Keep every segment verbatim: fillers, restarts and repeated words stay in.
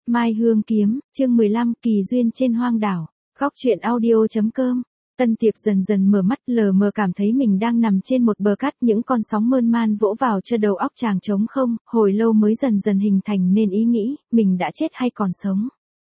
Mai Hương Kiếm, chương mười lăm, kỳ duyên trên hoang đảo. Góc truyện audio chấm com. Tân Tiệp dần dần mở mắt, lờ mờ cảm thấy mình đang nằm trên một bờ cát, những con sóng mơn man vỗ vào cho đầu óc chàng trống không, hồi lâu mới dần dần hình thành nên ý nghĩ, mình đã chết hay còn sống.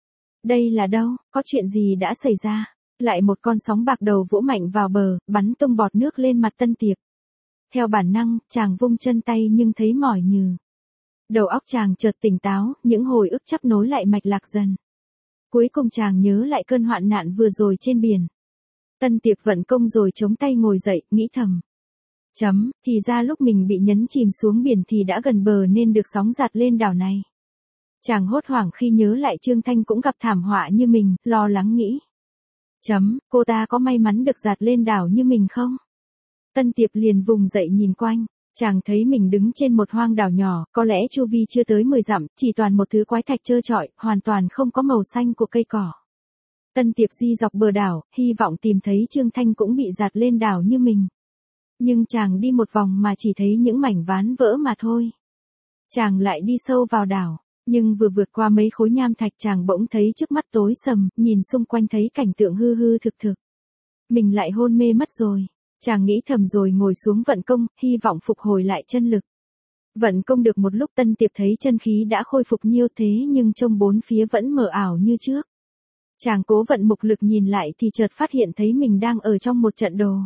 Đây là đâu, có chuyện gì đã xảy ra? Lại một con sóng bạc đầu vỗ mạnh vào bờ, bắn tung bọt nước lên mặt Tân Tiệp. Theo bản năng, chàng vung chân tay nhưng thấy mỏi nhừ. Đầu óc chàng chợt tỉnh táo, những hồi ức chắp nối lại mạch lạc dần. Cuối cùng chàng nhớ lại cơn hoạn nạn vừa rồi trên biển. Tân Tiệp vận công rồi chống tay ngồi dậy, nghĩ thầm. Chấm, thì ra lúc mình bị nhấn chìm xuống biển thì đã gần bờ nên được sóng giạt lên đảo này. Chàng hốt hoảng khi nhớ lại Trương Thanh cũng gặp thảm họa như mình, lo lắng nghĩ. Chấm, cô ta có may mắn được giạt lên đảo như mình không? Tân Tiệp liền vùng dậy nhìn quanh. Chàng thấy mình đứng trên một hoang đảo nhỏ, có lẽ chu vi chưa tới mười dặm, chỉ toàn một thứ quái thạch trơ trọi, hoàn toàn không có màu xanh của cây cỏ. Tân Tiệp di dọc bờ đảo, hy vọng tìm thấy Trương Thanh cũng bị giạt lên đảo như mình. Nhưng chàng đi một vòng mà chỉ thấy những mảnh ván vỡ mà thôi. Chàng lại đi sâu vào đảo, nhưng vừa vượt qua mấy khối nham thạch chàng bỗng thấy trước mắt tối sầm, nhìn xung quanh thấy cảnh tượng hư hư thực thực. Mình lại hôn mê mất rồi. Chàng nghĩ thầm rồi ngồi xuống vận công, hy vọng phục hồi lại chân lực. Vận công được một lúc Tân Tiệp thấy chân khí đã khôi phục nhiêu thế nhưng trông bốn phía vẫn mờ ảo như trước. Chàng cố vận mục lực nhìn lại thì chợt phát hiện thấy mình đang ở trong một trận đồ.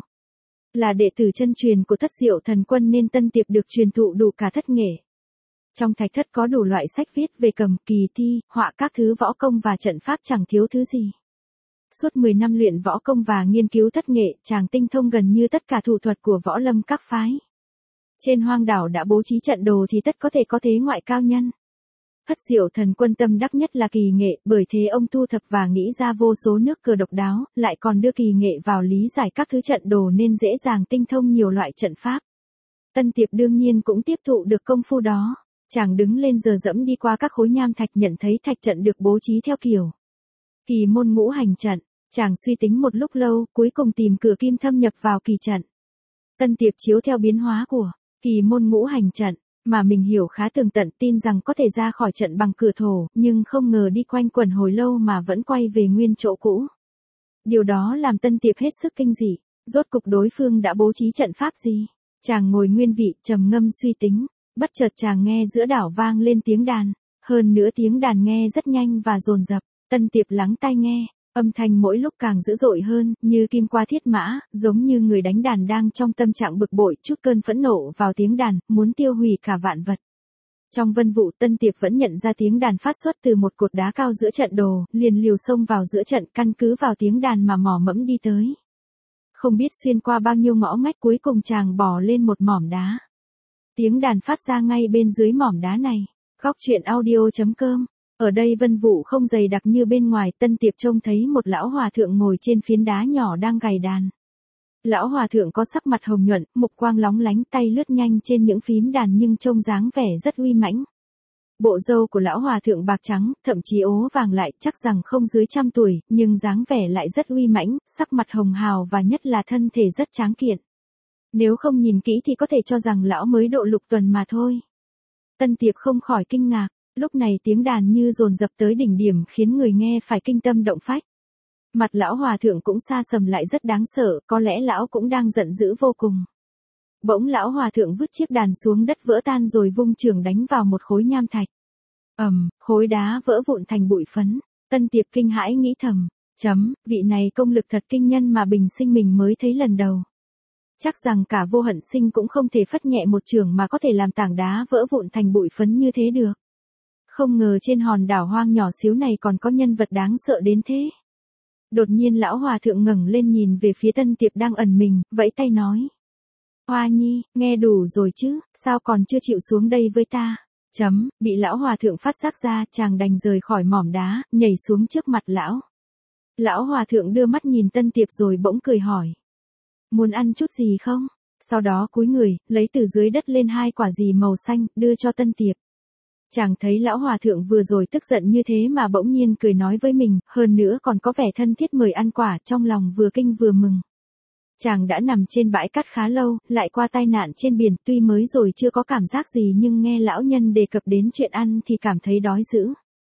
Là đệ tử chân truyền của Thất Diệu Thần Quân nên Tân Tiệp được truyền thụ đủ cả thất nghệ. Trong thạch thất có đủ loại sách viết về cầm, kỳ thi, họa các thứ võ công và trận pháp chẳng thiếu thứ gì. Suốt mười năm luyện võ công và nghiên cứu thất nghệ, chàng tinh thông gần như tất cả thủ thuật của võ lâm các phái. Trên hoang đảo đã bố trí trận đồ thì tất có thể có thế ngoại cao nhân. Thất Diệu Thần Quân tâm đắc nhất là kỳ nghệ, bởi thế ông thu thập và nghĩ ra vô số nước cờ độc đáo, lại còn đưa kỳ nghệ vào lý giải các thứ trận đồ nên dễ dàng tinh thông nhiều loại trận pháp. Tân Tiệp đương nhiên cũng tiếp thụ được công phu đó. Chàng đứng lên giờ dẫm đi qua các khối nham thạch nhận thấy thạch trận được bố trí theo kiểu kỳ môn ngũ hành trận. Chàng suy tính một lúc lâu, cuối cùng tìm cửa kim thâm nhập vào kỳ trận. Tân Tiệp chiếu theo biến hóa của kỳ môn ngũ hành trận, mà mình hiểu khá tường tận, tin rằng có thể ra khỏi trận bằng cửa thổ, nhưng không ngờ đi quanh quẩn hồi lâu mà vẫn quay về nguyên chỗ cũ. Điều đó làm Tân Tiệp hết sức kinh dị, rốt cục đối phương đã bố trí trận pháp gì? Chàng ngồi nguyên vị, trầm ngâm suy tính, bất chợt chàng nghe giữa đảo vang lên tiếng đàn, hơn nữa tiếng đàn nghe rất nhanh và dồn dập. Tân Tiệp lắng tai nghe, âm thanh mỗi lúc càng dữ dội hơn, như kim qua thiết mã, giống như người đánh đàn đang trong tâm trạng bực bội, chút cơn phẫn nộ vào tiếng đàn, muốn tiêu hủy cả vạn vật. Trong vân vụ Tân Tiệp vẫn nhận ra tiếng đàn phát xuất từ một cột đá cao giữa trận đồ, liền liều xông vào giữa trận, căn cứ vào tiếng đàn mà mò mẫm đi tới. Không biết xuyên qua bao nhiêu ngõ ngách, cuối cùng chàng bò lên một mỏm đá. Tiếng đàn phát ra ngay bên dưới mỏm đá này. Góc truyện audio chấm com. Ở đây vân vụ không dày đặc như bên ngoài, Tân Tiệp trông thấy một lão hòa thượng ngồi trên phiến đá nhỏ đang gảy đàn. Lão hòa thượng có sắc mặt hồng nhuận, mục quang lóng lánh, tay lướt nhanh trên những phím đàn nhưng trông dáng vẻ rất uy mãnh. Bộ râu của lão hòa thượng bạc trắng, thậm chí ố vàng lại, chắc rằng không dưới trăm tuổi, nhưng dáng vẻ lại rất uy mãnh, sắc mặt hồng hào và nhất là thân thể rất tráng kiện. Nếu không nhìn kỹ thì có thể cho rằng lão mới độ lục tuần mà thôi. Tân Tiệp không khỏi kinh ngạc. Lúc này tiếng đàn như dồn dập tới đỉnh điểm khiến người nghe phải kinh tâm động phách. Mặt lão hòa thượng cũng xa sầm lại rất đáng sợ, có lẽ lão cũng đang giận dữ vô cùng. Bỗng lão hòa thượng vứt chiếc đàn xuống đất vỡ tan rồi vung chưởng đánh vào một khối nham thạch. Ầm, khối đá vỡ vụn thành bụi phấn. Tân Tiệp kinh hãi nghĩ thầm, chấm, vị này công lực thật kinh nhân mà bình sinh mình mới thấy lần đầu. Chắc rằng cả Vô Hận Sinh cũng không thể phất nhẹ một chưởng mà có thể làm tảng đá vỡ vụn thành bụi phấn như thế được. Không ngờ trên hòn đảo hoang nhỏ xíu này còn có nhân vật đáng sợ đến thế. Đột nhiên lão hòa thượng ngẩng lên nhìn về phía Tân Tiệp đang ẩn mình, vẫy tay nói. Hoa nhi, nghe đủ rồi chứ, sao còn chưa chịu xuống đây với ta? Chấm, bị lão hòa thượng phát giác ra, chàng đành rời khỏi mỏm đá, nhảy xuống trước mặt lão. Lão hòa thượng đưa mắt nhìn Tân Tiệp rồi bỗng cười hỏi. Muốn ăn chút gì không? Sau đó cúi người, lấy từ dưới đất lên hai quả gì màu xanh, đưa cho Tân Tiệp. Chàng thấy lão hòa thượng vừa rồi tức giận như thế mà bỗng nhiên cười nói với mình, hơn nữa còn có vẻ thân thiết mời ăn quả, trong lòng vừa kinh vừa mừng. Chàng đã nằm trên bãi cát khá lâu, lại qua tai nạn trên biển, tuy mới rồi chưa có cảm giác gì nhưng nghe lão nhân đề cập đến chuyện ăn thì cảm thấy đói dữ.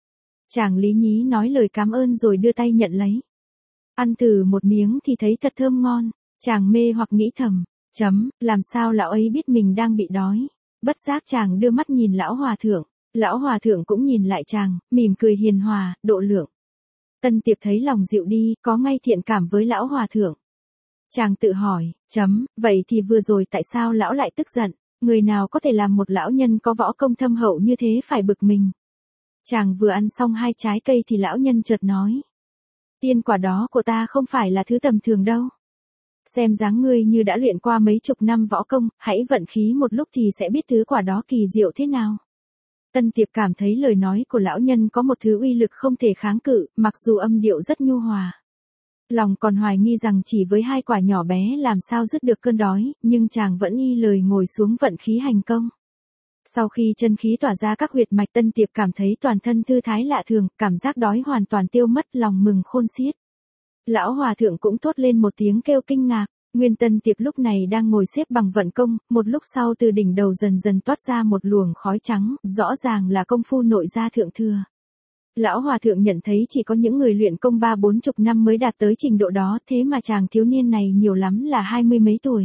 Chàng lý nhí nói lời cảm ơn rồi đưa tay nhận lấy. Ăn thử một miếng thì thấy thật thơm ngon, chàng mê hoặc nghĩ thầm, chấm, làm sao lão ấy biết mình đang bị đói. Bất giác chàng đưa mắt nhìn lão hòa thượng, lão hòa thượng cũng nhìn lại chàng, mỉm cười hiền hòa, độ lượng. Tân Tiệp thấy lòng dịu đi, có ngay thiện cảm với lão hòa thượng. Chàng tự hỏi, chấm, vậy thì vừa rồi tại sao lão lại tức giận, người nào có thể làm một lão nhân có võ công thâm hậu như thế phải bực mình. Chàng vừa ăn xong hai trái cây thì lão nhân chợt nói. Tiên quả đó của ta không phải là thứ tầm thường đâu. Xem dáng ngươi như đã luyện qua mấy chục năm võ công, hãy vận khí một lúc thì sẽ biết thứ quả đó kỳ diệu thế nào. Tân Tiệp cảm thấy lời nói của lão nhân có một thứ uy lực không thể kháng cự, mặc dù âm điệu rất nhu hòa. Lòng còn hoài nghi rằng chỉ với hai quả nhỏ bé làm sao dứt được cơn đói, nhưng chàng vẫn y lời ngồi xuống vận khí hành công. Sau khi chân khí tỏa ra các huyệt mạch, Tân Tiệp cảm thấy toàn thân thư thái lạ thường, cảm giác đói hoàn toàn tiêu mất, lòng mừng khôn xiết. Lão hòa thượng cũng thốt lên một tiếng kêu kinh ngạc. Nguyên Tân Tiệp lúc này đang ngồi xếp bằng vận công, một lúc sau từ đỉnh đầu dần dần toát ra một luồng khói trắng, rõ ràng là công phu nội gia thượng thừa. Lão hòa thượng nhận thấy chỉ có những người luyện công ba bốn chục năm mới đạt tới trình độ đó, thế mà chàng thiếu niên này nhiều lắm là hai mươi mấy tuổi.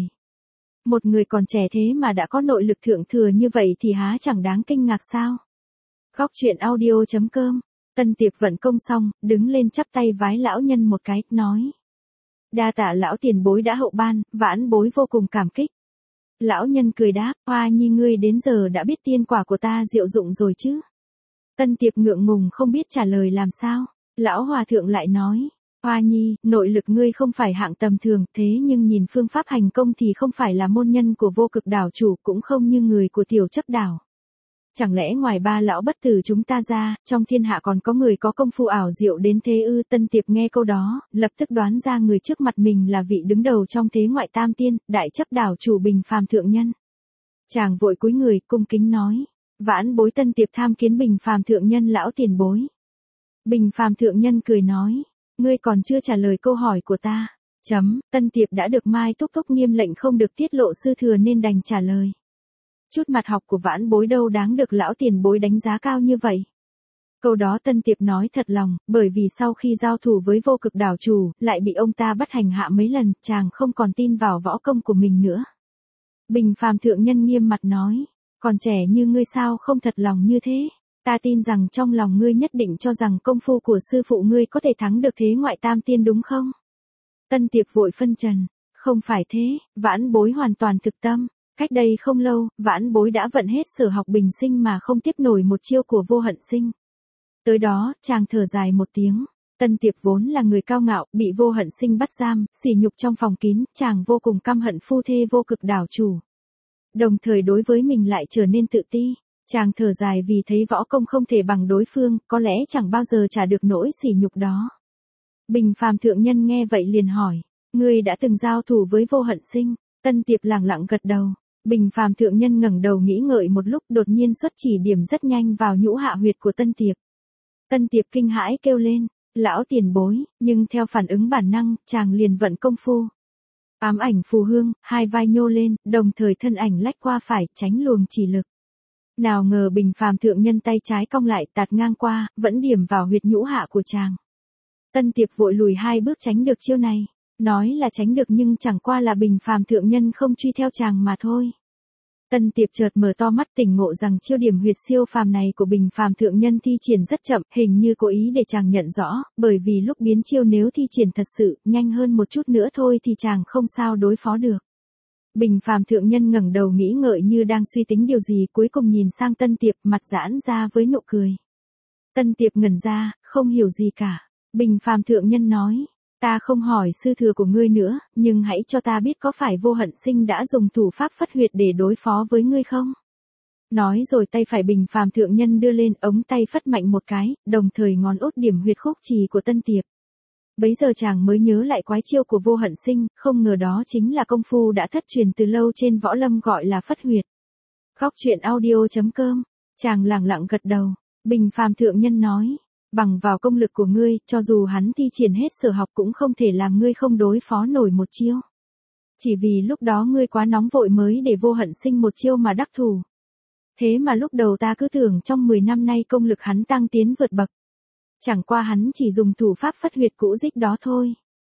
Một người còn trẻ thế mà đã có nội lực thượng thừa như vậy thì há chẳng đáng kinh ngạc sao. Góc truyện audio chấm com. Tân Tiệp vận công xong, đứng lên chắp tay vái lão nhân một cái, nói. Đa tạ lão tiền bối đã hậu ban, vãn bối vô cùng cảm kích. Lão nhân cười đáp, Hoa Nhi ngươi đến giờ đã biết tiên quả của ta diệu dụng rồi chứ. Tân Tiệp ngượng ngùng không biết trả lời làm sao. Lão hòa thượng lại nói, Hoa Nhi, nội lực ngươi không phải hạng tầm thường, thế nhưng nhìn phương pháp hành công thì không phải là môn nhân của vô cực đảo chủ, cũng không như người của tiểu chấp đảo. Chẳng lẽ ngoài ba lão bất tử chúng ta ra, trong thiên hạ còn có người có công phu ảo diệu đến thế ư? Tân Tiệp nghe câu đó, lập tức đoán ra người trước mặt mình là vị đứng đầu trong thế ngoại tam tiên, đại chấp đảo chủ Bình Phàm thượng nhân. Chàng vội cúi người, cung kính nói, vãn bối Tân Tiệp tham kiến Bình Phàm thượng nhân lão tiền bối. Bình Phàm thượng nhân cười nói, ngươi còn chưa trả lời câu hỏi của ta. Chấm, Tân Tiệp đã được Mai Túc Túc nghiêm lệnh không được tiết lộ sư thừa nên đành trả lời. Chút mặt học của vãn bối đâu đáng được lão tiền bối đánh giá cao như vậy. Câu đó Tân Tiệp nói thật lòng, bởi vì sau khi giao thủ với vô cực đảo chủ, lại bị ông ta bắt hành hạ mấy lần, chàng không còn tin vào võ công của mình nữa. Bình Phàm thượng nhân nghiêm mặt nói, còn trẻ như ngươi sao không thật lòng như thế, ta tin rằng trong lòng ngươi nhất định cho rằng công phu của sư phụ ngươi có thể thắng được thế ngoại tam tiên đúng không? Tân Tiệp vội phân trần, không phải thế, vãn bối hoàn toàn thực tâm. Cách đây không lâu, vãn bối đã vận hết sở học bình sinh mà không tiếp nổi một chiêu của vô hận sinh. Tới đó, chàng thở dài một tiếng. Tân Tiệp vốn là người cao ngạo, bị vô hận sinh bắt giam, sỉ nhục trong phòng kín, chàng vô cùng căm hận phu thê vô cực đảo chủ. Đồng thời đối với mình lại trở nên tự ti. Chàng thở dài vì thấy võ công không thể bằng đối phương, có lẽ chẳng bao giờ trả được nỗi sỉ nhục đó. Bình Phàm thượng nhân nghe vậy liền hỏi, ngươi đã từng giao thủ với vô hận sinh? Tân Tiệp lẳng lặng gật đầu. Bình Phàm thượng nhân ngẩng đầu nghĩ ngợi một lúc, đột nhiên xuất chỉ điểm rất nhanh vào nhũ hạ huyệt của Tân Tiệp. Tân Tiệp kinh hãi kêu lên, lão tiền bối, nhưng theo phản ứng bản năng, chàng liền vận công phu. Ám ảnh phù hương, hai vai nhô lên, đồng thời thân ảnh lách qua phải, tránh luồng chỉ lực. Nào ngờ Bình Phàm thượng nhân tay trái cong lại, tạt ngang qua, vẫn điểm vào huyệt nhũ hạ của chàng. Tân Tiệp vội lùi hai bước tránh được chiêu này. Nói là tránh được nhưng chẳng qua là Bình Phàm thượng nhân không truy theo chàng mà thôi. Tân Tiệp chợt mở to mắt tỉnh ngộ rằng chiêu điểm huyệt siêu phàm này của Bình Phàm thượng nhân thi triển rất chậm, hình như cố ý để chàng nhận rõ, bởi vì lúc biến chiêu nếu thi triển thật sự nhanh hơn một chút nữa thôi thì chàng không sao đối phó được. Bình Phàm thượng nhân ngẩng đầu nghĩ ngợi như đang suy tính điều gì, cuối cùng nhìn sang Tân Tiệp, mặt giãn ra với nụ cười. Tân Tiệp ngẩn ra, không hiểu gì cả. Bình Phàm thượng nhân nói, ta không hỏi sư thừa của ngươi nữa, nhưng hãy cho ta biết có phải vô hận sinh đã dùng thủ pháp phất huyệt để đối phó với ngươi không? Nói rồi tay phải Bình Phàm thượng nhân đưa lên, ống tay phất mạnh một cái, đồng thời ngón út điểm huyệt khúc trì của Tân Tiệp. Bấy giờ chàng mới nhớ lại quái chiêu của vô hận sinh, không ngờ đó chính là công phu đã thất truyền từ lâu trên võ lâm gọi là phất huyệt. Góc truyện audio chấm com. Chàng lẳng lặng gật đầu. Bình Phàm thượng nhân nói, bằng vào công lực của ngươi, cho dù hắn thi triển hết sở học cũng không thể làm ngươi không đối phó nổi một chiêu. Chỉ vì lúc đó ngươi quá nóng vội mới để vô hận sinh một chiêu mà đắc thủ. Thế mà lúc đầu ta cứ tưởng trong mười năm nay công lực hắn tăng tiến vượt bậc. Chẳng qua hắn chỉ dùng thủ pháp phất huyệt cũ dích đó thôi.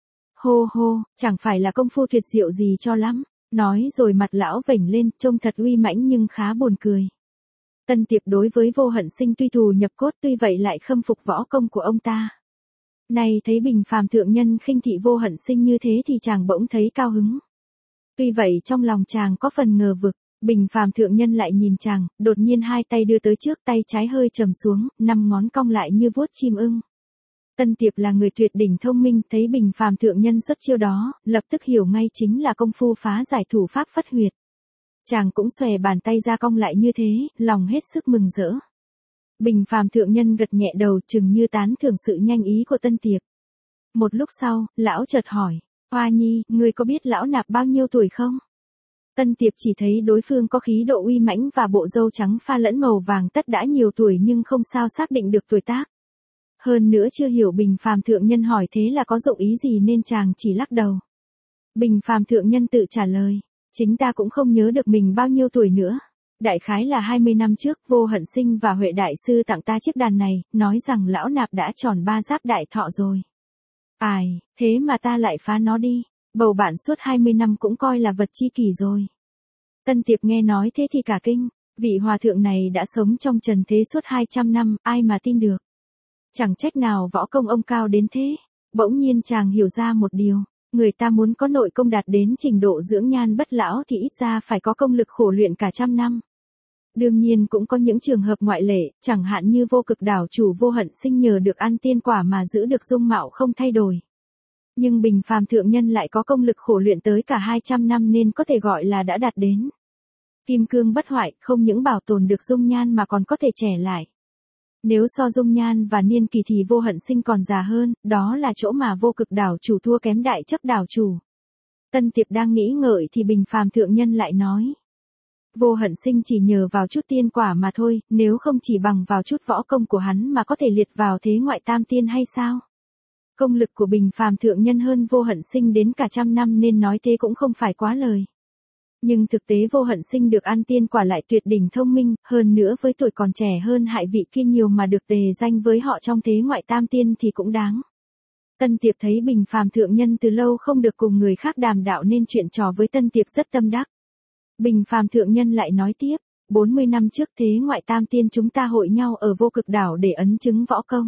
Hô hô, chẳng phải là công phu tuyệt diệu gì cho lắm. Nói rồi mặt lão vểnh lên, trông thật uy mãnh nhưng khá buồn cười. Tân Tiệp đối với Vô Hận Sinh tuy thù nhập cốt, tuy vậy lại khâm phục võ công của ông ta. Này thấy bình phàm thượng nhân khinh thị Vô Hận Sinh như thế thì chàng bỗng thấy cao hứng. Tuy vậy trong lòng chàng có phần ngờ vực, bình phàm thượng nhân lại nhìn chàng, đột nhiên hai tay đưa tới trước, tay trái hơi trầm xuống, năm ngón cong lại như vuốt chim ưng. Tân Tiệp là người tuyệt đỉnh thông minh, thấy bình phàm thượng nhân xuất chiêu đó, lập tức hiểu ngay chính là công phu phá giải thủ pháp phất huyệt. Chàng cũng xòe bàn tay ra cong lại như thế, lòng hết sức mừng rỡ. Bình phàm thượng nhân gật nhẹ đầu, chừng như tán thưởng sự nhanh ý của Tân Tiệp. Một lúc sau, lão chợt hỏi, Hoa Nhi, ngươi có biết lão nạp bao nhiêu tuổi không? Tân Tiệp chỉ thấy đối phương có khí độ uy mãnh và bộ râu trắng pha lẫn màu vàng tất đã nhiều tuổi nhưng không sao xác định được tuổi tác. Hơn nữa chưa hiểu bình phàm thượng nhân hỏi thế là có dụng ý gì nên chàng chỉ lắc đầu. Bình phàm thượng nhân tự trả lời, chính ta cũng không nhớ được mình bao nhiêu tuổi nữa. Đại khái là hai mươi năm trước, Vô Hận Sinh và Huệ Đại Sư tặng ta chiếc đàn này, nói rằng lão nạp đã tròn ba giáp đại thọ rồi. Ai, thế mà ta lại phá nó đi, bầu bạn suốt hai mươi năm cũng coi là vật chi kỷ rồi. Tân Tiệp nghe nói thế thì cả kinh, vị hòa thượng này đã sống trong trần thế suốt hai trăm năm, ai mà tin được. Chẳng trách nào võ công ông cao đến thế. Bỗng nhiên chàng hiểu ra một điều, người ta muốn có nội công đạt đến trình độ dưỡng nhan bất lão thì ít ra phải có công lực khổ luyện cả trăm năm. Đương nhiên cũng có những trường hợp ngoại lệ, chẳng hạn như Vô Cực đảo chủ Vô Hận Sinh nhờ được ăn tiên quả mà giữ được dung mạo không thay đổi. Nhưng bình phàm thượng nhân lại có công lực khổ luyện tới cả hai trăm năm nên có thể gọi là đã đạt đến kim cương bất hoại, không những bảo tồn được dung nhan mà còn có thể trẻ lại. Nếu so dung nhan và niên kỳ thì Vô Hận Sinh còn già hơn, đó là chỗ mà Vô Cực đảo chủ thua kém Đại Chấp đảo chủ. Tân Tiệp đang nghĩ ngợi thì bình phàm thượng nhân lại nói. Vô Hận Sinh chỉ nhờ vào chút tiên quả mà thôi, nếu không chỉ bằng vào chút võ công của hắn mà có thể liệt vào thế ngoại tam tiên hay sao? Công lực của bình phàm thượng nhân hơn Vô Hận Sinh đến cả trăm năm nên nói thế cũng không phải quá lời. Nhưng thực tế Vô Hận Sinh được ăn tiên quả lại tuyệt đỉnh thông minh, hơn nữa với tuổi còn trẻ hơn hại vị kia nhiều mà được tề danh với họ trong thế ngoại tam tiên thì cũng đáng. Tân Tiệp thấy bình phàm thượng nhân từ lâu không được cùng người khác đàm đạo nên chuyện trò với Tân Tiệp rất tâm đắc. Bình phàm thượng nhân lại nói tiếp, bốn mươi năm trước thế ngoại tam tiên chúng ta hội nhau ở Vô Cực đảo để ấn chứng võ công.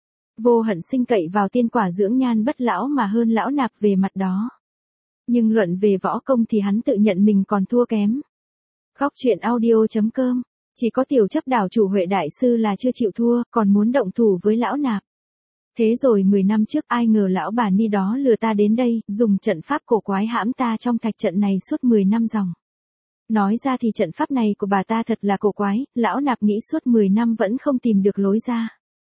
Vô Hận Sinh cậy vào tiên quả dưỡng nhan bất lão mà hơn lão nạp về mặt đó. Nhưng luận về võ công thì hắn tự nhận mình còn thua kém. Góc truyện audio chấm com, chỉ có Tiểu Chấp đảo chủ Huệ Đại Sư là chưa chịu thua, còn muốn động thủ với lão nạp. Thế rồi mười năm trước ai ngờ lão bà ni đó lừa ta đến đây, dùng trận pháp cổ quái hãm ta trong thạch trận này suốt mười năm dòng. Nói ra thì trận pháp này của bà ta thật là cổ quái, lão nạp nghĩ suốt mười năm vẫn không tìm được lối ra.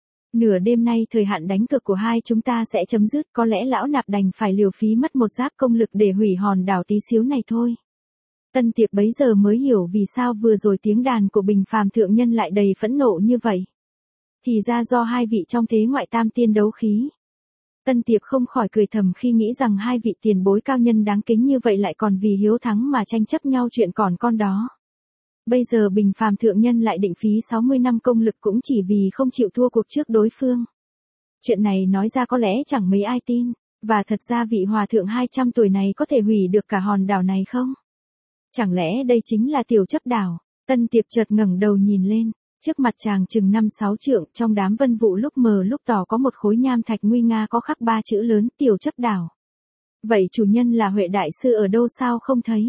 Nửa đêm nay thời hạn đánh cược của hai chúng ta sẽ chấm dứt, có lẽ lão nạp đành phải liều phí mất một giáp công lực để hủy hòn đảo tí xíu này thôi. Tân Tiệp bấy giờ mới hiểu vì sao vừa rồi tiếng đàn của bình phàm thượng nhân lại đầy phẫn nộ như vậy. Thì ra do hai vị trong thế ngoại tam tiên đấu khí. Tân Tiệp không khỏi cười thầm khi nghĩ rằng hai vị tiền bối cao nhân đáng kính như vậy lại còn vì hiếu thắng mà tranh chấp nhau chuyện còn con đó. Bây giờ bình phàm thượng nhân lại định phí sáu mươi năm công lực cũng chỉ vì không chịu thua cuộc trước đối phương. Chuyện này nói ra có lẽ chẳng mấy ai tin, và thật ra vị hòa thượng hai trăm tuổi này có thể hủy được cả hòn đảo này không? Chẳng lẽ đây chính là Tiểu Chấp đảo? Tân Tiệp chợt ngẩng đầu nhìn lên, trước mặt chàng chừng năm sáu trượng, trong đám vân vụ lúc mờ lúc tỏ có một khối nham thạch nguy nga có khắc ba chữ lớn Tiểu Chấp đảo. Vậy chủ nhân là Huệ Đại Sư ở đâu sao không thấy?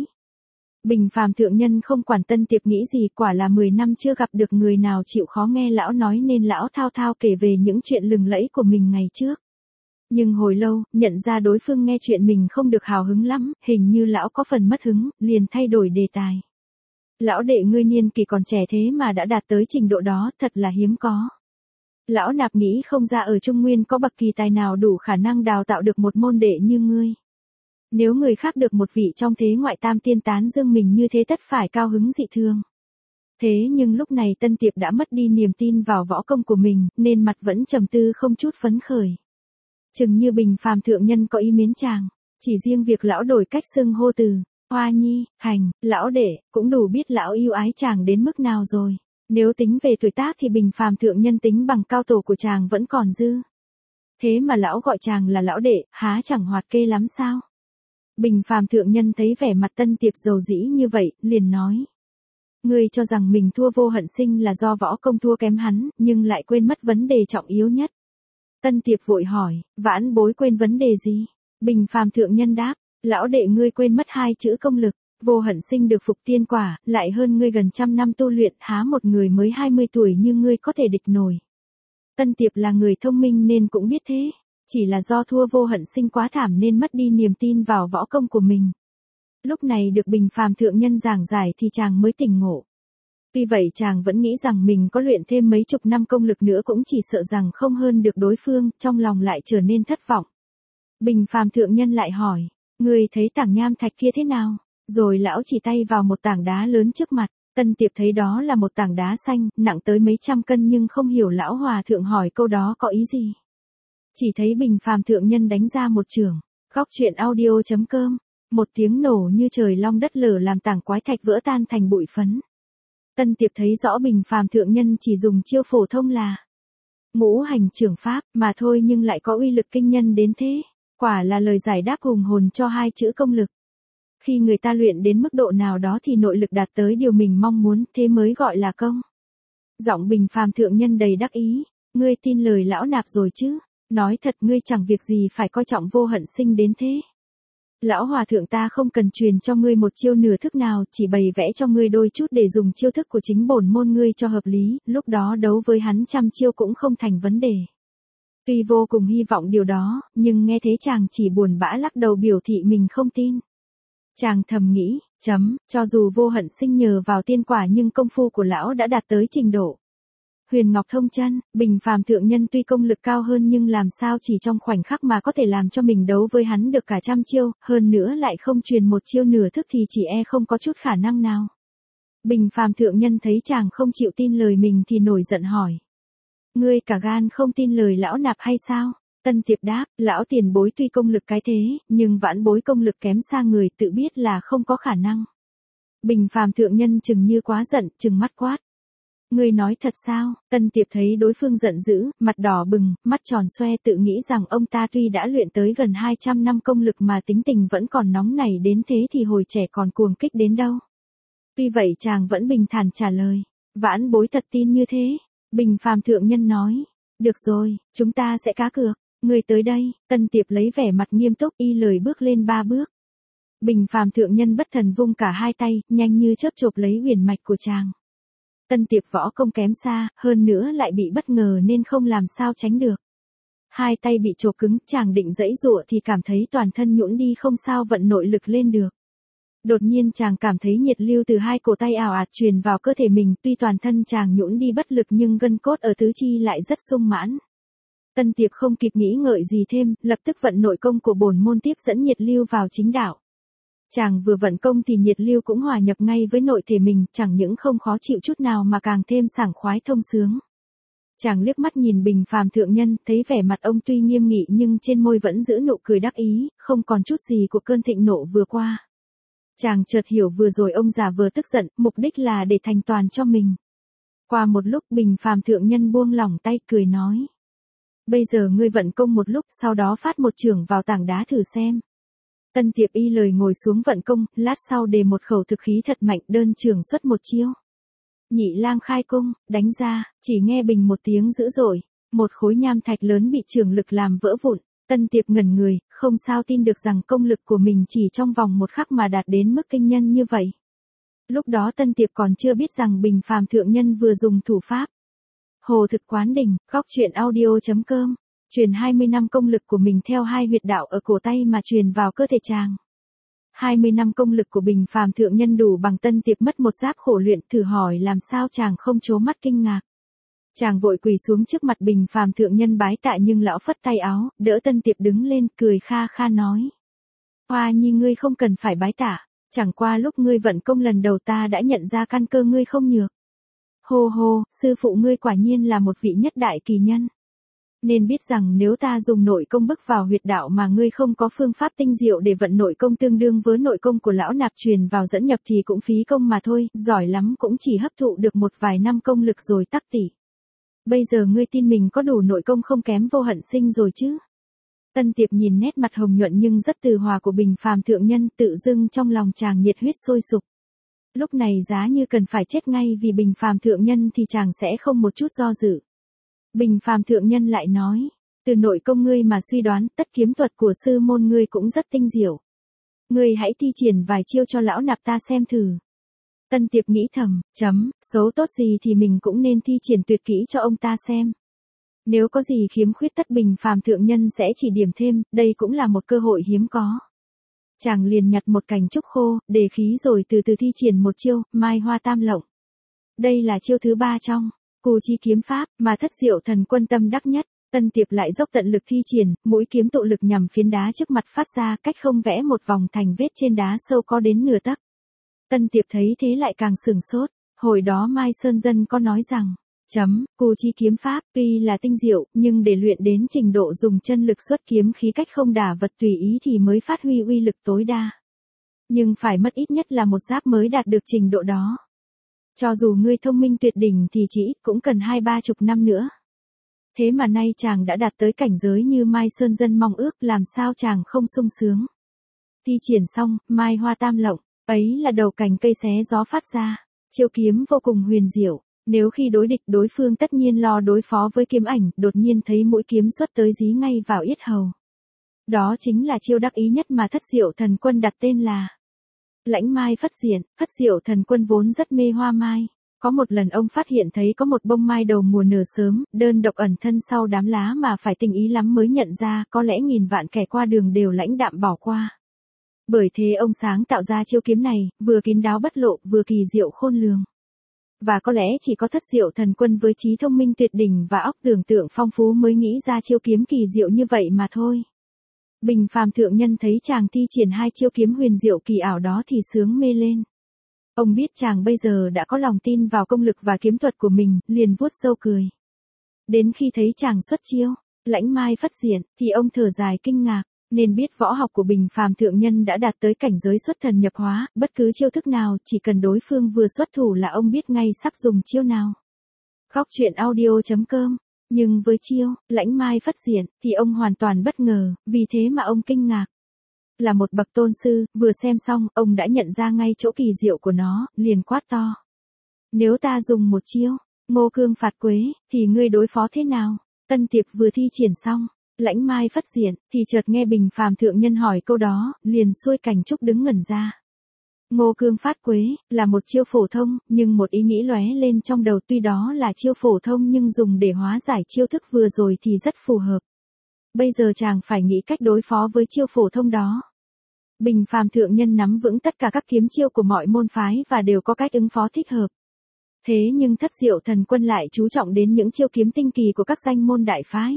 Bình phàm thượng nhân không quản Tân Tiệp nghĩ gì, quả là mười năm chưa gặp được người nào chịu khó nghe lão nói nên lão thao thao kể về những chuyện lừng lẫy của mình ngày trước. Nhưng hồi lâu, nhận ra đối phương nghe chuyện mình không được hào hứng lắm, hình như lão có phần mất hứng, liền thay đổi đề tài. Lão đệ ngươi niên kỳ còn trẻ thế mà đã đạt tới trình độ đó, thật là hiếm có. Lão nạp nghĩ không ra ở Trung Nguyên có bậc kỳ tài nào đủ khả năng đào tạo được một môn đệ như ngươi. Nếu người khác được một vị trong thế ngoại tam tiên tán dương mình như thế tất phải cao hứng dị thường. Thế nhưng lúc này Tân Tiệp đã mất đi niềm tin vào võ công của mình, nên mặt vẫn trầm tư không chút phấn khởi. Chừng như bình phàm thượng nhân có ý mến chàng, chỉ riêng việc lão đổi cách xưng hô từ Hoa Nhi, Hành, lão đệ, cũng đủ biết lão yêu ái chàng đến mức nào rồi. Nếu tính về tuổi tác thì Bình Phàm thượng nhân tính bằng cao tổ của chàng vẫn còn dư. Thế mà lão gọi chàng là lão đệ, há chẳng hoạt kê lắm sao? Bình Phàm thượng nhân thấy vẻ mặt Tân Tiệp dầu dĩ như vậy, liền nói. Ngươi cho rằng mình thua Vô Hận Sinh là do võ công thua kém hắn, nhưng lại quên mất vấn đề trọng yếu nhất. Tân Tiệp vội hỏi, vãn bối quên vấn đề gì? Bình Phàm thượng nhân đáp, lão đệ ngươi quên mất hai chữ công lực. Vô Hận Sinh được phục tiên quả, lại hơn ngươi gần trăm năm tu luyện, há một người mới hai mươi tuổi như ngươi có thể địch nổi. Tân Tiệp là người thông minh nên cũng biết thế, chỉ là do thua Vô Hận Sinh quá thảm nên mất đi niềm tin vào võ công của mình. Lúc này được Bình Phàm thượng nhân giảng giải thì chàng mới tỉnh ngộ. Tuy vậy chàng vẫn nghĩ rằng mình có luyện thêm mấy chục năm công lực nữa cũng chỉ sợ rằng không hơn được đối phương, trong lòng lại trở nên thất vọng. Bình Phàm thượng nhân lại hỏi, ngươi thấy tảng nham thạch kia thế nào? Rồi lão chỉ tay vào một tảng đá lớn trước mặt. Tân Tiệp thấy đó là một tảng đá xanh, nặng tới mấy trăm cân nhưng không hiểu lão hòa thượng hỏi câu đó có ý gì. Chỉ thấy Bình Phàm thượng nhân đánh ra một chưởng. Góc truyện audio chấm com. Một tiếng nổ như trời long đất lở làm tảng quái thạch vỡ tan thành bụi phấn. Tân Tiệp thấy rõ Bình Phàm thượng nhân chỉ dùng chiêu phổ thông là ngũ hành chưởng pháp mà thôi nhưng lại có uy lực kinh nhân đến thế. Quả là lời giải đáp hùng hồn cho hai chữ công lực. Khi người ta luyện đến mức độ nào đó thì nội lực đạt tới điều mình mong muốn, thế mới gọi là công. Giọng Bình Phàm thượng nhân đầy đắc ý, ngươi tin lời lão nạp rồi chứ? Nói thật ngươi chẳng việc gì phải coi trọng Vô Hận Sinh đến thế. Lão hòa thượng ta không cần truyền cho ngươi một chiêu nửa thức nào, chỉ bày vẽ cho ngươi đôi chút để dùng chiêu thức của chính bổn môn ngươi cho hợp lý, lúc đó đấu với hắn trăm chiêu cũng không thành vấn đề. Tuy vô cùng hy vọng điều đó, nhưng nghe thế chàng chỉ buồn bã lắc đầu biểu thị mình không tin. Chàng thầm nghĩ, chấm, cho dù Vô Hận Sinh nhờ vào tiên quả nhưng công phu của lão đã đạt tới trình độ huyền ngọc thông chân. Bình Phàm thượng nhân tuy công lực cao hơn nhưng làm sao chỉ trong khoảnh khắc mà có thể làm cho mình đấu với hắn được cả trăm chiêu, hơn nữa lại không truyền một chiêu nửa thức thì chỉ e không có chút khả năng nào. Bình Phàm thượng nhân thấy chàng không chịu tin lời mình thì nổi giận hỏi. Ngươi cả gan không tin lời lão nạp hay sao? Tân Tiệp đáp, lão tiền bối tuy công lực cái thế, nhưng vãn bối công lực kém xa người, tự biết là không có khả năng. Bình Phàm thượng nhân chừng như quá giận, chừng mắt quát. Ngươi nói thật sao? Tân Tiệp thấy đối phương giận dữ, mặt đỏ bừng, mắt tròn xoe tự nghĩ rằng ông ta tuy đã luyện tới gần hai trăm năm công lực mà tính tình vẫn còn nóng nảy đến thế thì hồi trẻ còn cuồng kích đến đâu. Tuy vậy chàng vẫn bình thản trả lời. Vãn bối thật tin như thế. Bình Phàm thượng nhân nói. Được rồi, chúng ta sẽ cá cược. Ngươi tới đây. Tân Tiệp lấy vẻ mặt nghiêm túc y lời bước lên ba bước. Bình Phàm thượng nhân bất thần vung cả hai tay, nhanh như chớp chộp lấy huyền mạch của chàng. Tân Tiệp võ công kém xa, hơn nữa lại bị bất ngờ nên không làm sao tránh được. Hai tay bị chộp cứng, chàng định giãy giụa thì cảm thấy toàn thân nhũn đi không sao vận nội lực lên được. Đột nhiên chàng cảm thấy nhiệt lưu từ hai cổ tay ảo ạt truyền vào cơ thể mình, tuy toàn thân chàng nhũn đi bất lực nhưng gân cốt ở tứ chi lại rất sung mãn. Tân Tiệp không kịp nghĩ ngợi gì thêm, lập tức vận nội công của bổn môn tiếp dẫn nhiệt lưu vào chính đạo. Chàng vừa vận công thì nhiệt lưu cũng hòa nhập ngay với nội thể mình, chẳng những không khó chịu chút nào mà càng thêm sảng khoái thông sướng. Chàng liếc mắt nhìn Bình Phàm thượng nhân, thấy vẻ mặt ông tuy nghiêm nghị nhưng trên môi vẫn giữ nụ cười đắc ý, không còn chút gì của cơn thịnh nộ vừa qua. Chàng chợt hiểu vừa rồi ông già vừa tức giận, mục đích là để thành toàn cho mình. Qua một lúc Bình Phàm thượng nhân buông lỏng tay cười nói. Bây giờ ngươi vận công một lúc, sau đó phát một chưởng vào tảng đá thử xem. Tân Tiệp y lời ngồi xuống vận công, lát sau đề một khẩu thực khí thật mạnh, đơn chưởng xuất một chiêu. Nhị lang khai cung, đánh ra, chỉ nghe bình một tiếng dữ dội, một khối nham thạch lớn bị chưởng lực làm vỡ vụn. Tân Tiệp ngẩn người, không sao tin được rằng công lực của mình chỉ trong vòng một khắc mà đạt đến mức kinh nhân như vậy. Lúc đó Tân Tiệp còn chưa biết rằng Bình Phàm thượng nhân vừa dùng thủ pháp Hồ Thực Quán Đỉnh. Góc truyện audio chấm com. Truyền hai mươi năm công lực của mình theo hai huyệt đạo ở cổ tay mà truyền vào cơ thể chàng. hai mươi năm công lực của Bình Phàm thượng nhân đủ bằng Tân Tiệp mất một giáp khổ luyện, thử hỏi làm sao chàng không trố mắt kinh ngạc. Chàng vội quỳ xuống trước mặt Bình Phàm thượng nhân bái tạ nhưng lão phất tay áo, đỡ Tân Tiệp đứng lên, cười kha kha nói. Hoa nhi ngươi không cần phải bái tạ, chẳng qua lúc ngươi vận công lần đầu ta đã nhận ra căn cơ ngươi không nhược. Hô hô, sư phụ ngươi quả nhiên là một vị nhất đại kỳ nhân. Nên biết rằng nếu ta dùng nội công bức vào huyệt đạo mà ngươi không có phương pháp tinh diệu để vận nội công tương đương với nội công của lão nạp truyền vào dẫn nhập thì cũng phí công mà thôi, giỏi lắm cũng chỉ hấp thụ được một vài năm công lực rồi tắc tỉ. Bây giờ ngươi tin mình có đủ nội công không kém Vô Hận Sinh rồi chứ? Tân Tiệp nhìn nét mặt hồng nhuận nhưng rất từ hòa của Bình Phàm thượng nhân, tự dưng trong lòng chàng nhiệt huyết sôi sục. Lúc này giá như cần phải chết ngay vì Bình Phàm thượng nhân thì chàng sẽ không một chút do dự. Bình Phàm thượng nhân lại nói, từ nội công ngươi mà suy đoán, tất kiếm thuật của sư môn ngươi cũng rất tinh diệu. Ngươi hãy thi triển vài chiêu cho lão nạp ta xem thử. Tân Tiệp nghĩ thầm, chấm, xấu tốt gì thì mình cũng nên thi triển tuyệt kỹ cho ông ta xem. Nếu có gì khiếm khuyết tất Bình Phàm thượng nhân sẽ chỉ điểm thêm, đây cũng là một cơ hội hiếm có. Chàng liền nhặt một cành trúc khô, đề khí rồi từ từ thi triển một chiêu, Mai Hoa Tam Lộng. Đây là chiêu thứ ba trong Cù Chi kiếm pháp mà Thất Diệu Thần Quân tâm đắc nhất. Tân Tiệp lại dốc tận lực thi triển, mũi kiếm tụ lực nhằm phiến đá trước mặt phát ra, cách không vẽ một vòng thành vết trên đá sâu có đến nửa tấc. Tân Tiệp thấy thế lại càng sửng sốt. Hồi đó Mai Sơn Dân có nói rằng, chấm, Cù Chi kiếm pháp tuy là tinh diệu, nhưng để luyện đến trình độ dùng chân lực xuất kiếm khí cách không đả vật tùy ý thì mới phát huy uy lực tối đa. Nhưng phải mất ít nhất là một giáp mới đạt được trình độ đó. Cho dù ngươi thông minh tuyệt đỉnh thì chỉ ít cũng cần hai ba chục năm nữa. Thế mà nay chàng đã đạt tới cảnh giới như Mai Sơn Dân mong ước, làm sao chàng không sung sướng. Thi triển xong, Mai Hoa Tam Lộng, ấy là đầu cành cây xé gió phát ra, chiêu kiếm vô cùng huyền diệu. Nếu khi đối địch đối phương tất nhiên lo đối phó với kiếm ảnh, đột nhiên thấy mũi kiếm xuất tới dí ngay vào yết hầu. Đó chính là chiêu đắc ý nhất mà Thất Diệu Thần Quân đặt tên là Lãnh Mai Phất Diện. Thất Diệu Thần Quân vốn rất mê hoa mai. Có một lần ông phát hiện thấy có một bông mai đầu mùa nở sớm, đơn độc ẩn thân sau đám lá mà phải tinh ý lắm mới nhận ra, có lẽ nghìn vạn kẻ qua đường đều lãnh đạm bỏ qua. Bởi thế ông sáng tạo ra chiêu kiếm này, vừa kín đáo bất lộ, vừa kỳ diệu khôn lường. Và có lẽ chỉ có Thất Diệu Thần Quân với trí thông minh tuyệt đỉnh và óc tưởng tượng phong phú mới nghĩ ra chiêu kiếm kỳ diệu như vậy mà thôi. Bình Phàm thượng nhân thấy chàng thi triển hai chiêu kiếm huyền diệu kỳ ảo đó thì sướng mê lên. Ông biết chàng bây giờ đã có lòng tin vào công lực và kiếm thuật của mình, liền vuốt râu cười. Đến khi thấy chàng xuất chiêu, Lãnh Mai Phất Diện, thì ông thở dài kinh ngạc, nên biết võ học của Bình Phàm thượng nhân đã đạt tới cảnh giới xuất thần nhập hóa, bất cứ chiêu thức nào, chỉ cần đối phương vừa xuất thủ là ông biết ngay sắp dùng chiêu nào. Khóc chuyện audio chấm com. Nhưng với chiêu Lãnh Mai Phất Diện thì ông hoàn toàn bất ngờ, vì thế mà ông kinh ngạc. Là một bậc tôn sư, vừa xem xong, ông đã nhận ra ngay chỗ kỳ diệu của nó, liền quát to. Nếu ta dùng một chiêu Ngô Cương Phạt Quế, thì ngươi đối phó thế nào? Tân Tiệp vừa thi triển xong Lãnh Mai Phất Diện, thì chợt nghe Bình Phàm thượng nhân hỏi câu đó, liền xuôi cành trúc đứng ngẩn ra. Ngô Cương Phát Quế là một chiêu phổ thông, nhưng một ý nghĩ lóe lên trong đầu, tuy đó là chiêu phổ thông nhưng dùng để hóa giải chiêu thức vừa rồi thì rất phù hợp. Bây giờ chàng phải nghĩ cách đối phó với chiêu phổ thông đó. Bình Phàm thượng nhân nắm vững tất cả các kiếm chiêu của mọi môn phái và đều có cách ứng phó thích hợp. Thế nhưng Thất Diệu Thần Quân lại chú trọng đến những chiêu kiếm tinh kỳ của các danh môn đại phái.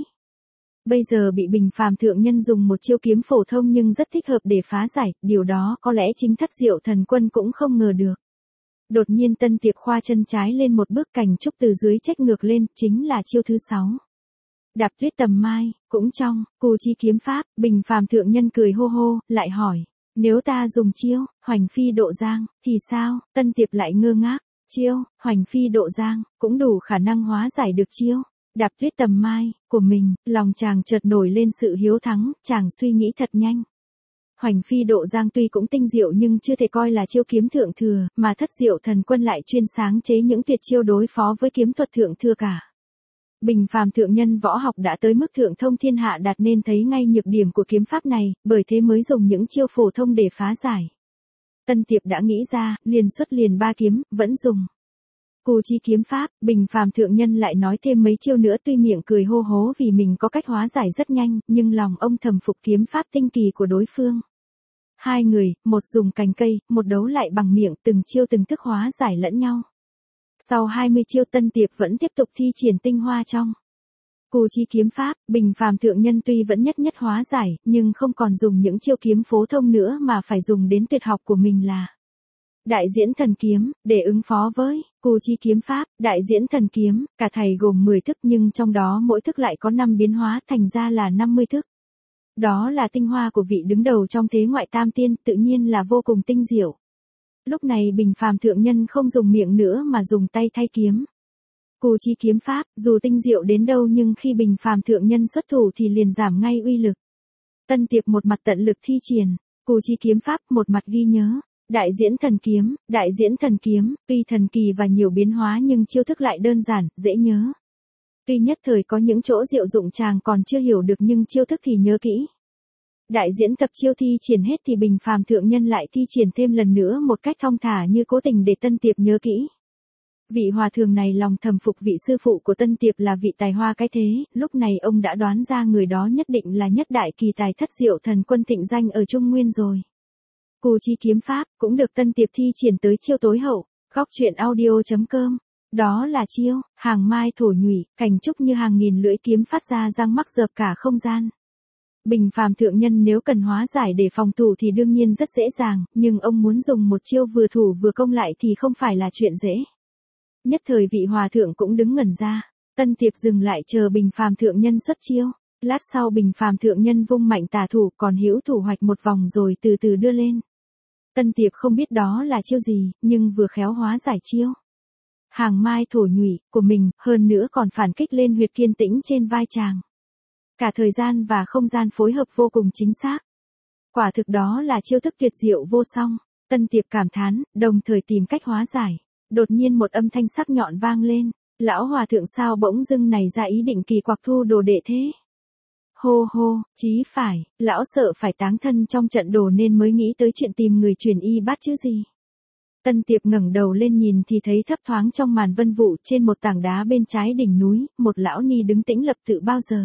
Bây giờ bị Bình Phàm thượng nhân dùng một chiêu kiếm phổ thông nhưng rất thích hợp để phá giải, điều đó có lẽ chính Thất Diệu Thần Quân cũng không ngờ được. Đột nhiên Tân Tiệp khoa chân trái lên một bước, cành trúc từ dưới chếch ngược lên, chính là chiêu thứ sáu. Đạp Tuyết Tầm Mai. Cũng trong Cù Chi kiếm pháp, Bình Phàm thượng nhân cười hô hô, lại hỏi, nếu ta dùng chiêu Hoành Phi Độ Giang, thì sao? Tân Tiệp lại ngơ ngác, chiêu Hoành Phi Độ Giang cũng đủ khả năng hóa giải được chiêu Đạp Tuyết Tầm Mai của mình. Lòng chàng chợt nổi lên sự hiếu thắng, chàng suy nghĩ thật nhanh. Hoành Phi Độ Giang tuy cũng tinh diệu nhưng chưa thể coi là chiêu kiếm thượng thừa, mà Thất Diệu Thần Quân lại chuyên sáng chế những tuyệt chiêu đối phó với kiếm thuật thượng thừa cả. Bình Phàm thượng nhân võ học đã tới mức thượng thông thiên hạ đạt nên thấy ngay nhược điểm của kiếm pháp này, bởi thế mới dùng những chiêu phổ thông để phá giải. Tân Tiệp đã nghĩ ra, liền xuất liền ba kiếm, vẫn dùng Cù Chi kiếm pháp. Bình Phàm thượng nhân lại nói thêm mấy chiêu nữa, tuy miệng cười hô hố vì mình có cách hóa giải rất nhanh, nhưng lòng ông thầm phục kiếm pháp tinh kỳ của đối phương. Hai người, một dùng cành cây, một đấu lại bằng miệng, từng chiêu từng thức hóa giải lẫn nhau. Sau hai mươi chiêu, Tân Tiệp vẫn tiếp tục thi triển tinh hoa trong Cù Chi kiếm pháp. Bình Phàm thượng nhân tuy vẫn nhất nhất hóa giải, nhưng không còn dùng những chiêu kiếm phổ thông nữa mà phải dùng đến tuyệt học của mình là đại diễn thần kiếm, để ứng phó với Cù Chi kiếm pháp, đại diễn thần kiếm, cả thầy gồm mười thức nhưng trong đó mỗi thức lại có năm biến hóa thành ra là năm mươi thức. Đó là tinh hoa của vị đứng đầu trong thế ngoại tam tiên, tự nhiên là vô cùng tinh diệu. Lúc này bình phàm thượng nhân không dùng miệng nữa mà dùng tay thay kiếm. Cù Chi kiếm pháp, dù tinh diệu đến đâu nhưng khi bình phàm thượng nhân xuất thủ thì liền giảm ngay uy lực. Tân Tiệp một mặt tận lực thi triển Cù Chi kiếm pháp, một mặt ghi nhớ đại diễn thần kiếm, đại diễn thần kiếm, tuy thần kỳ và nhiều biến hóa nhưng chiêu thức lại đơn giản, dễ nhớ. Tuy nhất thời có những chỗ diệu dụng chàng còn chưa hiểu được nhưng chiêu thức thì nhớ kỹ. Đại diễn tập chiêu thi triển hết thì bình phàm thượng nhân lại thi triển thêm lần nữa một cách thong thả như cố tình để Tân Tiệp nhớ kỹ. Vị hòa thượng này lòng thầm phục vị sư phụ của Tân Tiệp là vị tài hoa cái thế, lúc này ông đã đoán ra người đó nhất định là nhất đại kỳ tài thất diệu thần quân thịnh danh ở Trung Nguyên rồi. Cù Chi kiếm pháp cũng được Tân Tiệp thi triển tới chiêu tối hậu. Góc truyện audio chấm com. Đó là chiêu hàng mai thổ nhụy, cảnh trúc như hàng nghìn lưỡi kiếm phát ra răng mắc dợp cả không gian. Bình phàm thượng nhân nếu cần hóa giải để phòng thủ thì đương nhiên rất dễ dàng, nhưng ông muốn dùng một chiêu vừa thủ vừa công lại thì không phải là chuyện dễ. Nhất thời vị hòa thượng cũng đứng ngẩn ra. Tân Tiệp dừng lại chờ bình phàm thượng nhân xuất chiêu. Lát sau bình phàm thượng nhân vung mạnh tả thủ còn hữu thủ hoạch một vòng rồi từ từ đưa lên. Tân Tiệp không biết đó là chiêu gì, nhưng vừa khéo hóa giải chiêu hàng mai thổ nhụy của mình, hơn nữa còn phản kích lên huyệt kiên tĩnh trên vai chàng. Cả thời gian và không gian phối hợp vô cùng chính xác. Quả thực đó là chiêu thức tuyệt diệu vô song. Tân Tiệp cảm thán, đồng thời tìm cách hóa giải. Đột nhiên một âm thanh sắc nhọn vang lên. Lão hòa thượng sao bỗng dưng này ra ý định kỳ quặc thu đồ đệ thế? Hô hô, chí phải, lão sợ phải táng thân trong trận đồ nên mới nghĩ tới chuyện tìm người truyền y bát chứ gì. Tân Tiệp ngẩng đầu lên nhìn thì thấy thấp thoáng trong màn vân vụ trên một tảng đá bên trái đỉnh núi, một lão ni đứng tĩnh lập tự bao giờ.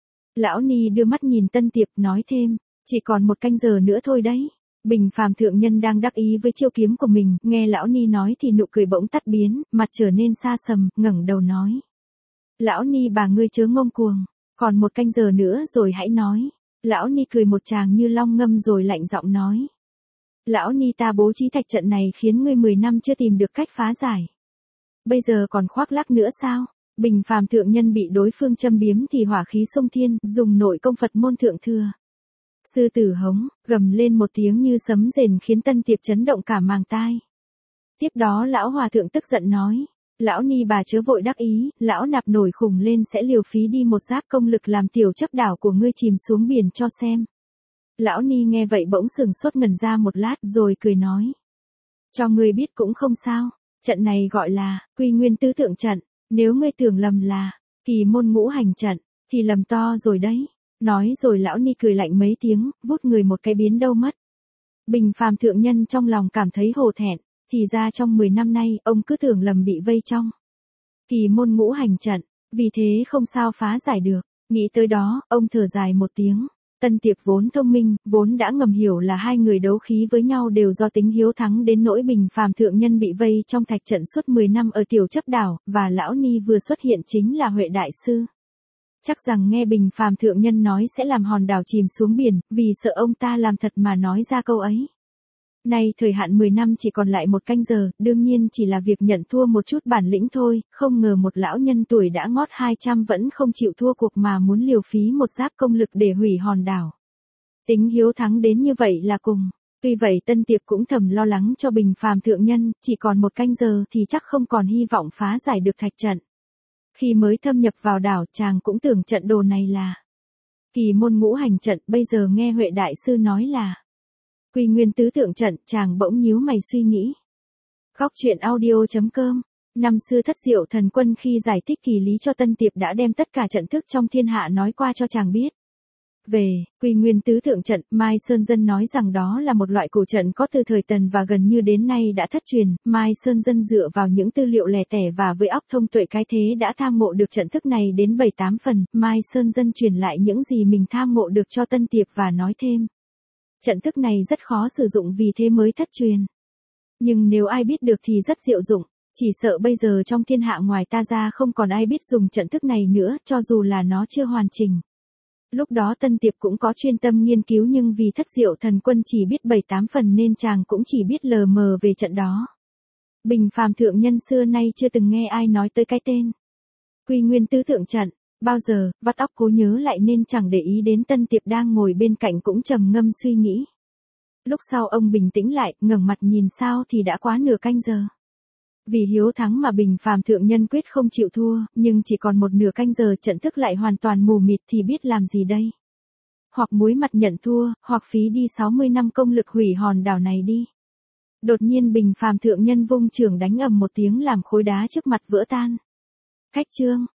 Lão ni đưa mắt nhìn Tân Tiệp nói thêm, chỉ còn một canh giờ nữa thôi đấy. Bình phàm thượng nhân đang đắc ý với chiêu kiếm của mình, nghe lão ni nói thì nụ cười bỗng tắt biến, mặt trở nên xa sầm, ngẩng đầu nói. Lão ni bà ngươi chớ ngông cuồng, còn một canh giờ nữa rồi hãy nói. Lão ni cười một tràng như long ngâm rồi lạnh giọng nói. Lão ni ta bố trí thạch trận này khiến ngươi mười năm chưa tìm được cách phá giải. Bây giờ còn khoác lác nữa sao? Bình phàm thượng nhân bị đối phương châm biếm thì hỏa khí xung thiên, dùng nội công Phật môn thượng thừa. Sư tử hống, gầm lên một tiếng như sấm rền khiến Tân Tiệp chấn động cả màng tai. Tiếp đó lão hòa thượng tức giận nói. Lão ni bà chớ vội đắc ý, lão nạp nổi khủng lên sẽ liều phí đi một giáp công lực làm tiểu chấp đảo của ngươi chìm xuống biển cho xem. Lão ni nghe vậy bỗng sừng sốt ngẩn ra một lát rồi cười nói. Cho ngươi biết cũng không sao, trận này gọi là Quy Nguyên Tứ Thượng trận, nếu ngươi tưởng lầm là Kỳ Môn Ngũ Hành trận, thì lầm to rồi đấy. Nói rồi lão ni cười lạnh mấy tiếng, vút người một cái biến đâu mất. Bình phàm thượng nhân trong lòng cảm thấy hổ thẹn, thì ra trong mười năm nay ông cứ tưởng lầm bị vây trong Kỳ Môn Ngũ Hành trận, vì thế không sao phá giải được. Nghĩ tới đó, ông thở dài một tiếng. Tân Tiệp vốn thông minh, vốn đã ngầm hiểu là hai người đấu khí với nhau đều do tính hiếu thắng đến nỗi bình phàm thượng nhân bị vây trong thạch trận suốt mười năm ở tiểu chấp đảo, và lão ni vừa xuất hiện chính là Huệ đại sư. Chắc rằng nghe bình phàm thượng nhân nói sẽ làm hòn đảo chìm xuống biển, vì sợ ông ta làm thật mà nói ra câu ấy. Nay thời hạn mười năm chỉ còn lại một canh giờ, đương nhiên chỉ là việc nhận thua một chút bản lĩnh thôi, không ngờ một lão nhân tuổi đã ngót hai trăm vẫn không chịu thua cuộc mà muốn liều phí một giáp công lực để hủy hòn đảo. Tính hiếu thắng đến như vậy là cùng. Tuy vậy Tân Tiệp cũng thầm lo lắng cho bình phàm thượng nhân, chỉ còn một canh giờ thì chắc không còn hy vọng phá giải được thạch trận. Khi mới thâm nhập vào đảo chàng cũng tưởng trận đồ này là Kỳ Môn Ngũ Hành trận, bây giờ nghe Huệ đại sư nói là Quy Nguyên Tứ Thượng trận, chàng bỗng nhíu mày suy nghĩ. Góc truyện audio chấm com. Năm xưa Thất Diệu Thần Quân khi giải thích kỳ lý cho Tân Tiệp đã đem tất cả trận thức trong thiên hạ nói qua cho chàng biết. Về Quy Nguyên Tứ Thượng trận, Mai Sơn Dân nói rằng đó là một loại cổ trận có từ thời Tần và gần như đến nay đã thất truyền. Mai Sơn Dân dựa vào những tư liệu lẻ tẻ và với óc thông tuệ cái thế đã tham ngộ được trận thức này đến bảy tám phần. Mai Sơn Dân truyền lại những gì mình tham ngộ được cho Tân Tiệp và nói thêm. Trận thức này rất khó sử dụng vì thế mới thất truyền. Nhưng nếu ai biết được thì rất diệu dụng, chỉ sợ bây giờ trong thiên hạ ngoài ta ra không còn ai biết dùng trận thức này nữa cho dù là nó chưa hoàn chỉnh. Lúc đó Tân Tiệp cũng có chuyên tâm nghiên cứu nhưng vì Thất Diệu Thần Quân chỉ biết bảy tám phần nên chàng cũng chỉ biết lờ mờ về trận đó. Bình phàm thượng nhân xưa nay chưa từng nghe ai nói tới cái tên Quy Nguyên Tứ Thượng Trận, bao giờ, vắt óc cố nhớ lại nên chẳng để ý đến Tân Tiệp đang ngồi bên cạnh cũng trầm ngâm suy nghĩ. Lúc sau ông bình tĩnh lại, ngẩng mặt nhìn sao thì đã quá nửa canh giờ. Vì hiếu thắng mà bình phàm thượng nhân quyết không chịu thua, nhưng chỉ còn một nửa canh giờ trận thức lại hoàn toàn mù mịt thì biết làm gì đây? Hoặc muối mặt nhận thua, hoặc phí đi sáu mươi năm công lực hủy hòn đảo này đi. Đột nhiên bình phàm thượng nhân vung chưởng đánh ầm một tiếng làm khối đá trước mặt vỡ tan. Khách trương,